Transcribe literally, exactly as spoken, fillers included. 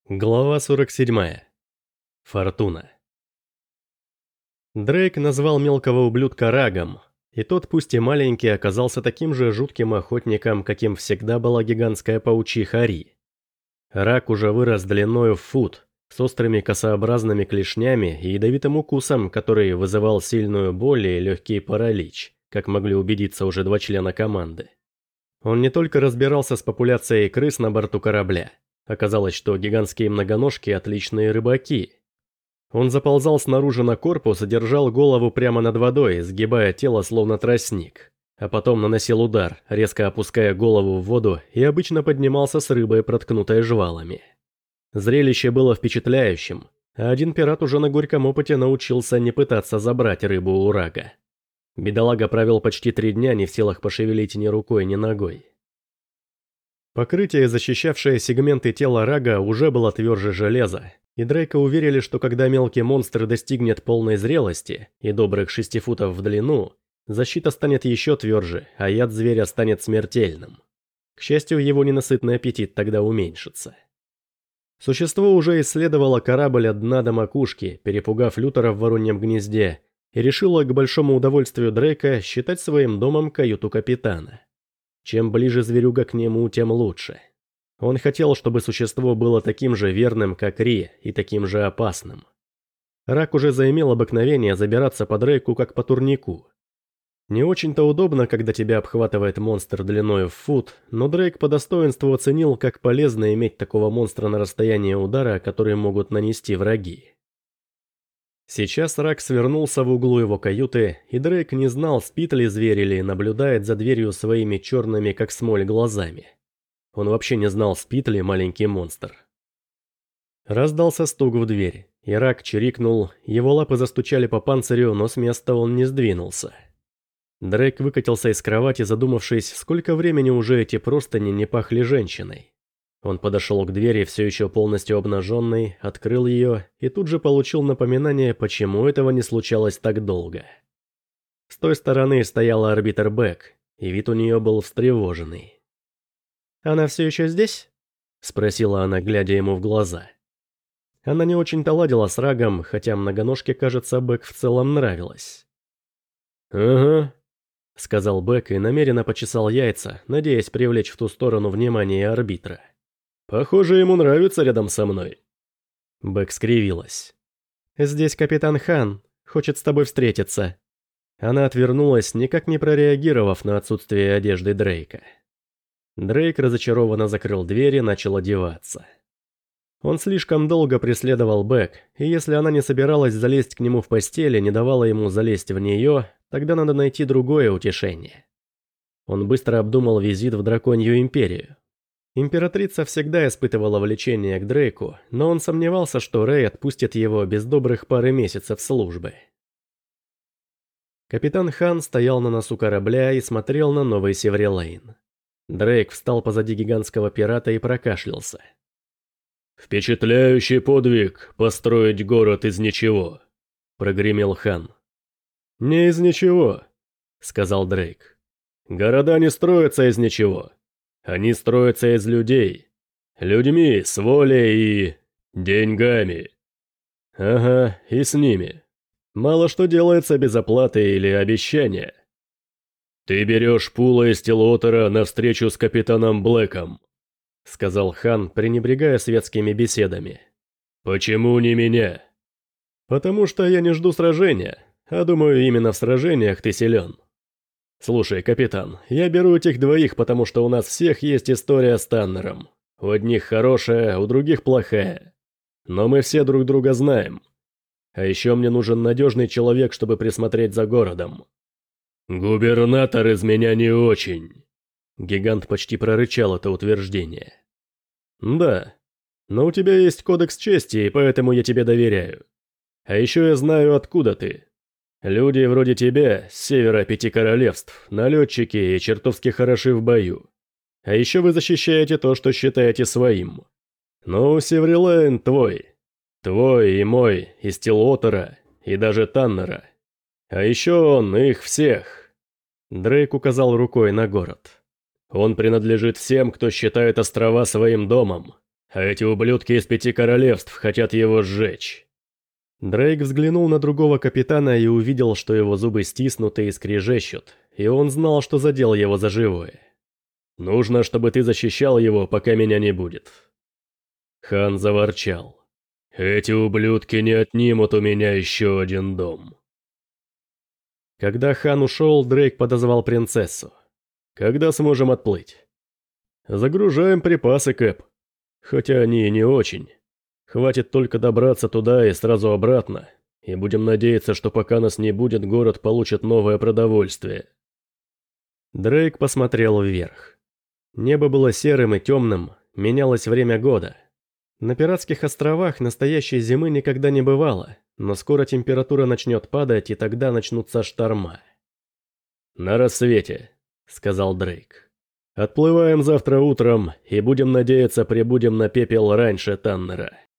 Глава сорок семь. Фортуна. Дрейк назвал мелкого ублюдка Рагом, и тот, пусть и маленький, оказался таким же жутким охотником, каким всегда была гигантская паучиха Ри. Раг уже вырос длиною в фут, с острыми косообразными клешнями и ядовитым укусом, который вызывал сильную боль и легкий паралич, как могли убедиться уже два члена команды. Он не только разбирался с популяцией крыс на борту корабля. Оказалось, что гигантские многоножки – отличные рыбаки. Он заползал снаружи на корпус и держал голову прямо над водой, сгибая тело словно тростник. А потом наносил удар, резко опуская голову в воду, и обычно поднимался с рыбой, проткнутой жвалами. Зрелище было впечатляющим, а один пират уже на горьком опыте научился не пытаться забрать рыбу у Рага. Бедолага провел почти три дня не в силах пошевелить ни рукой, ни ногой. Покрытие, защищавшее сегменты тела Рага, уже было тверже железа, и Дрейка уверили, что когда мелкий монстр достигнет полной зрелости и добрых шести футов в длину, защита станет еще тверже, а яд зверя станет смертельным. К счастью, его ненасытный аппетит тогда уменьшится. Существо уже исследовало корабль от дна до макушки, перепугав Лютера в вороньем гнезде, и решило, к большому удовольствию Дрейка, считать своим домом каюту капитана. Чем ближе зверюга к нему, тем лучше. Он хотел, чтобы существо было таким же верным, как Ри, и таким же опасным. Рак уже заимел обыкновение забираться по Дрейку, как по турнику. Не очень-то удобно, когда тебя обхватывает монстр длиною в фут, но Дрейк по достоинству оценил, как полезно иметь такого монстра на расстоянии удара, который могут нанести враги. Сейчас Рак свернулся в углу его каюты, и Дрейк не знал, спит ли зверь или наблюдает за дверью своими черными, как смоль, глазами. Он вообще не знал, спит ли маленький монстр. Раздался стук в дверь, и Рак чирикнул, его лапы застучали по панцирю, но с места он не сдвинулся. Дрейк выкатился из кровати, задумавшись, сколько времени уже эти простыни не пахли женщиной. Он подошел к двери, все еще полностью обнаженный, открыл ее и тут же получил напоминание, почему этого не случалось так долго. С той стороны стояла арбитр Бэк, и вид у нее был встревоженный. «Она все еще здесь?» – спросила она, глядя ему в глаза. Она не очень-то ладила с Рагом, хотя многоножке, кажется, Бэк в целом нравилась. «Ага», – сказал Бэк и намеренно почесал яйца, надеясь привлечь в ту сторону внимание арбитра. «Похоже, ему нравится рядом со мной». Бэк скривилась. «Здесь капитан Хан. Хочет с тобой встретиться». Она отвернулась, никак не прореагировав на отсутствие одежды Дрейка. Дрейк разочарованно закрыл дверь и начал одеваться. Он слишком долго преследовал Бэк, и если она не собиралась залезть к нему в постель и не давала ему залезть в нее, тогда надо найти другое утешение. Он быстро обдумал визит в Драконью Империю. Императрица всегда испытывала влечение к Дрейку, но он сомневался, что Рэй отпустит его без добрых пары месяцев службы. Капитан Хан стоял на носу корабля и смотрел на новый Севрилейн. Дрейк встал позади гигантского пирата и прокашлялся. «Впечатляющий подвиг построить город из ничего», — прогремел Хан. «Не из ничего», — сказал Дрейк. «Города не строятся из ничего. Они строятся из людей. Людьми с волей и... деньгами. Ага, и с ними. Мало что делается без оплаты или обещания. Ты берешь Пула из Стиллуотера на встречу с капитаном Блэком», — сказал Хан, пренебрегая светскими беседами. «Почему не меня?» «Потому что я не жду сражения, а думаю, именно в сражениях ты силен. Слушай, капитан, я беру этих двоих, потому что у нас всех есть история с Таннером. У одних хорошая, у других плохая. Но мы все друг друга знаем. А еще мне нужен надежный человек, чтобы присмотреть за городом». «Губернатор из меня не очень». Гигант почти прорычал это утверждение. «Да, но у тебя есть кодекс чести, и поэтому я тебе доверяю. А еще я знаю, откуда ты. Люди вроде тебя, с севера пяти королевств, налетчики и чертовски хороши в бою. А еще вы защищаете то, что считаете своим. Ну, Севрилейн твой. Твой и мой, и Стиллуотера, и даже Таннера. А еще он их всех». Дрейк указал рукой на город. «Он принадлежит всем, кто считает острова своим домом. А эти ублюдки из пяти королевств хотят его сжечь». Дрейк взглянул на другого капитана и увидел, что его зубы стиснуты и скрежещут, и он знал, что задел его за живое. «Нужно, чтобы ты защищал его, пока меня не будет». Хан заворчал. «Эти ублюдки не отнимут у меня еще один дом». Когда хан ушел, Дрейк подозвал принцессу. «Когда сможем отплыть?» «Загружаем припасы, Кэп. Хотя они и не очень. Хватит только добраться туда и сразу обратно, и будем надеяться, что пока нас не будет, город получит новое продовольствие». Дрейк посмотрел вверх. Небо было серым и темным, менялось время года. На пиратских островах настоящей зимы никогда не бывало, но скоро температура начнет падать, и тогда начнутся шторма. «На рассвете», — сказал Дрейк. «Отплываем завтра утром, и будем надеяться, прибудем на пепел раньше Таннера».